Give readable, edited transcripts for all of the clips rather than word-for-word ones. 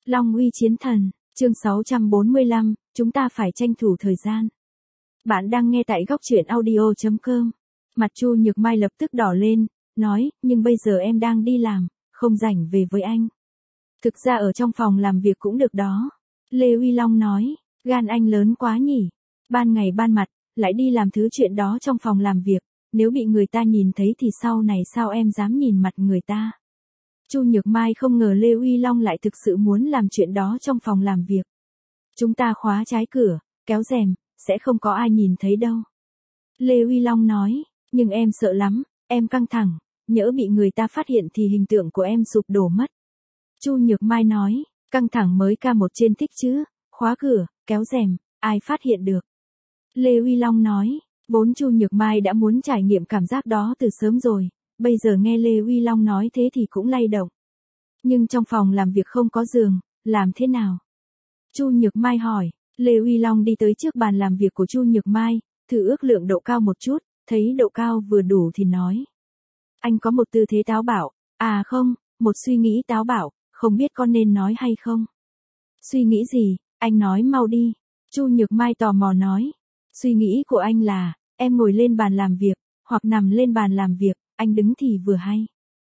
Long uy chiến thần, chương 645, chúng ta phải tranh thủ thời gian. Bạn đang nghe tại góc truyện audio.com. Mặt Chu Nhược Mai lập tức đỏ lên, nói, nhưng bây giờ em đang đi làm, không rảnh về với anh. Thực ra ở trong phòng làm việc cũng được đó. Lê Uy Long nói, gan anh lớn quá nhỉ. Ban ngày ban mặt, lại đi làm thứ chuyện đó trong phòng làm việc, nếu bị người ta nhìn thấy thì sau này sao em dám nhìn mặt người ta. Chu Nhược Mai không ngờ Lê Uy Long lại thực sự muốn làm chuyện đó trong phòng làm việc. Chúng ta khóa trái cửa, kéo rèm, sẽ không có ai nhìn thấy đâu. Lê Uy Long nói, nhưng em sợ lắm, em căng thẳng, nhỡ bị người ta phát hiện thì hình tượng của em sụp đổ mất. Chu Nhược Mai nói, căng thẳng mới ca một trên thích chứ, khóa cửa, kéo rèm, ai phát hiện được. Lê Uy Long nói, vốn Chu Nhược Mai đã muốn trải nghiệm cảm giác đó từ sớm rồi, bây giờ nghe Lê Uy Long nói thế thì cũng lay động. Nhưng trong phòng làm việc không có giường, làm thế nào? Chu Nhược Mai hỏi, Lê Uy Long đi tới trước bàn làm việc của Chu Nhược Mai, thử ước lượng độ cao một chút, thấy độ cao vừa đủ thì nói. Anh có một tư thế táo bạo, à không, một suy nghĩ táo bạo, không biết có nên nói hay không? Suy nghĩ gì, anh nói mau đi. Chu Nhược Mai tò mò nói. Suy nghĩ của anh là, em ngồi lên bàn làm việc, hoặc nằm lên bàn làm việc, anh đứng thì vừa hay.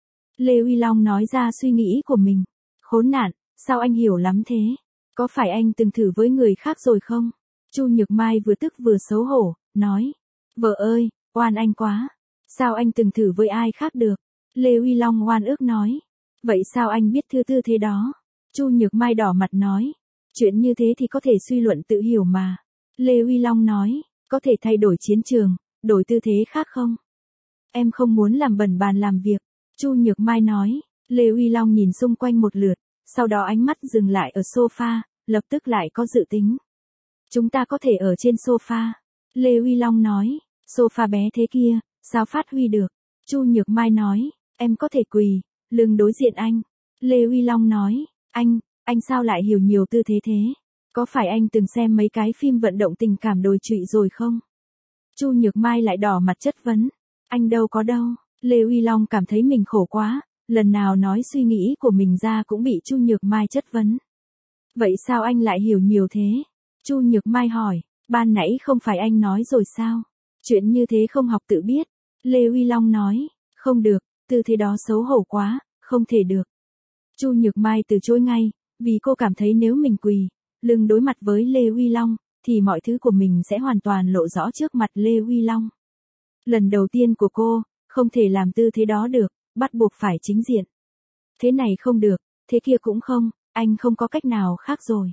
Lê Uy Long nói ra suy nghĩ của mình. Khốn nạn, sao anh hiểu lắm thế? Có phải anh từng thử với người khác rồi không? Chu Nhược Mai vừa tức vừa xấu hổ, nói. Vợ ơi, oan anh quá. Sao anh từng thử với ai khác được? Lê Uy Long oan ức nói. Vậy sao anh biết tư thế đó? Chu Nhược Mai đỏ mặt nói. Chuyện như thế thì có thể suy luận tự hiểu mà. Lê Uy Long nói. Có thể thay đổi chiến trường, đổi tư thế khác không? Em không muốn làm bẩn bàn làm việc. Chu Nhược Mai nói. Lê Uy Long nhìn xung quanh một lượt, sau đó ánh mắt dừng lại ở sofa, lập tức lại có dự tính. Chúng ta có thể ở trên sofa. Lê Uy Long nói. Sofa bé thế kia, sao phát huy được? Chu Nhược Mai nói. Em có thể quỳ, lưng đối diện anh. Lê Uy Long nói. Anh sao lại hiểu nhiều tư thế thế? Có phải anh từng xem mấy cái phim vận động tình cảm đồi trụy rồi không? Chu Nhược Mai lại đỏ mặt chất vấn. Anh đâu có đâu. Lê Uy Long cảm thấy mình khổ quá, lần nào nói suy nghĩ của mình ra cũng bị Chu Nhược Mai chất vấn. Vậy sao anh lại hiểu nhiều thế? Chu Nhược Mai hỏi, ban nãy không phải anh nói rồi sao? Chuyện như thế không học tự biết. Lê Uy Long nói, không được, tư thế đó xấu hổ quá, không thể được. Chu Nhược Mai từ chối ngay, vì cô cảm thấy nếu mình quỳ, lưng đối mặt với Lê Uy Long, thì mọi thứ của mình sẽ hoàn toàn lộ rõ trước mặt Lê Uy Long. Lần đầu tiên của cô, không thể làm tư thế đó được, bắt buộc phải chính diện. Thế này không được, thế kia cũng không, anh không có cách nào khác rồi.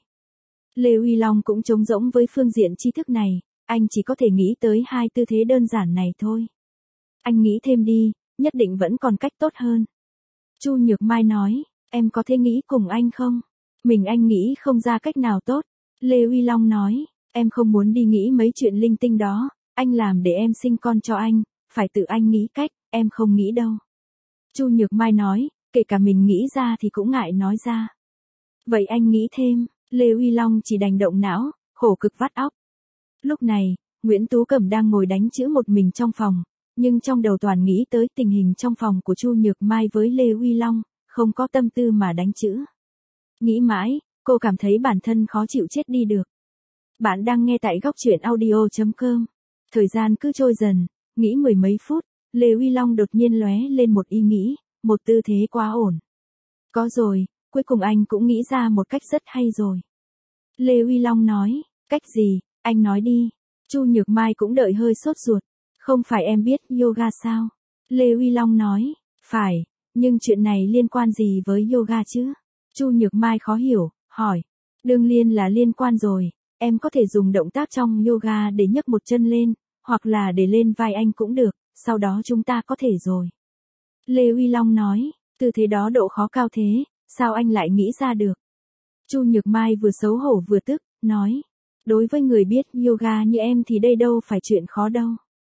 Lê Uy Long cũng trống rỗng với phương diện tri thức này, anh chỉ có thể nghĩ tới hai tư thế đơn giản này thôi. Anh nghĩ thêm đi, nhất định vẫn còn cách tốt hơn. Chu Nhược Mai nói, em có thể nghĩ cùng anh không? Mình anh nghĩ không ra cách nào tốt. Lê Uy Long nói, em không muốn đi nghĩ mấy chuyện linh tinh đó, anh làm để em sinh con cho anh, phải tự anh nghĩ cách, em không nghĩ đâu. Chu Nhược Mai nói, kể cả mình nghĩ ra thì cũng ngại nói ra. Vậy anh nghĩ thêm, Lê Uy Long chỉ đành động não, khổ cực vắt óc. Lúc này, Nguyễn Tú Cẩm đang ngồi đánh chữ một mình trong phòng, nhưng trong đầu toàn nghĩ tới tình hình trong phòng của Chu Nhược Mai với Lê Uy Long, không có tâm tư mà đánh chữ. Nghĩ mãi, cô cảm thấy bản thân khó chịu chết đi được. Bạn đang nghe tại góc truyện audio.com. Thời gian cứ trôi dần, nghĩ mười mấy phút, Lê Uy Long đột nhiên lóe lên một ý nghĩ, một tư thế quá ổn. Có rồi, cuối cùng anh cũng nghĩ ra một cách rất hay rồi. Lê Uy Long nói, cách gì, anh nói đi. Chu Nhược Mai cũng đợi hơi sốt ruột. Không phải em biết yoga sao? Lê Uy Long nói, phải, nhưng chuyện này liên quan gì với yoga chứ? Chu Nhược Mai khó hiểu, hỏi. Đương nhiên là liên quan rồi, em có thể dùng động tác trong yoga để nhấc một chân lên, hoặc là để lên vai anh cũng được, sau đó chúng ta có thể rồi. Lê Uy Long nói, tư thế đó độ khó cao thế, sao anh lại nghĩ ra được? Chu Nhược Mai vừa xấu hổ vừa tức, nói. Đối với người biết yoga như em thì đây đâu phải chuyện khó đâu.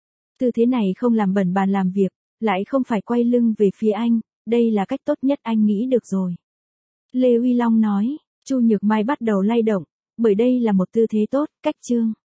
Tư thế này không làm bẩn bàn làm việc, lại không phải quay lưng về phía anh, đây là cách tốt nhất anh nghĩ được rồi. Lê Uy Long nói, Chu Nhược Mai bắt đầu lay động, bởi đây là một tư thế tốt, cách chương.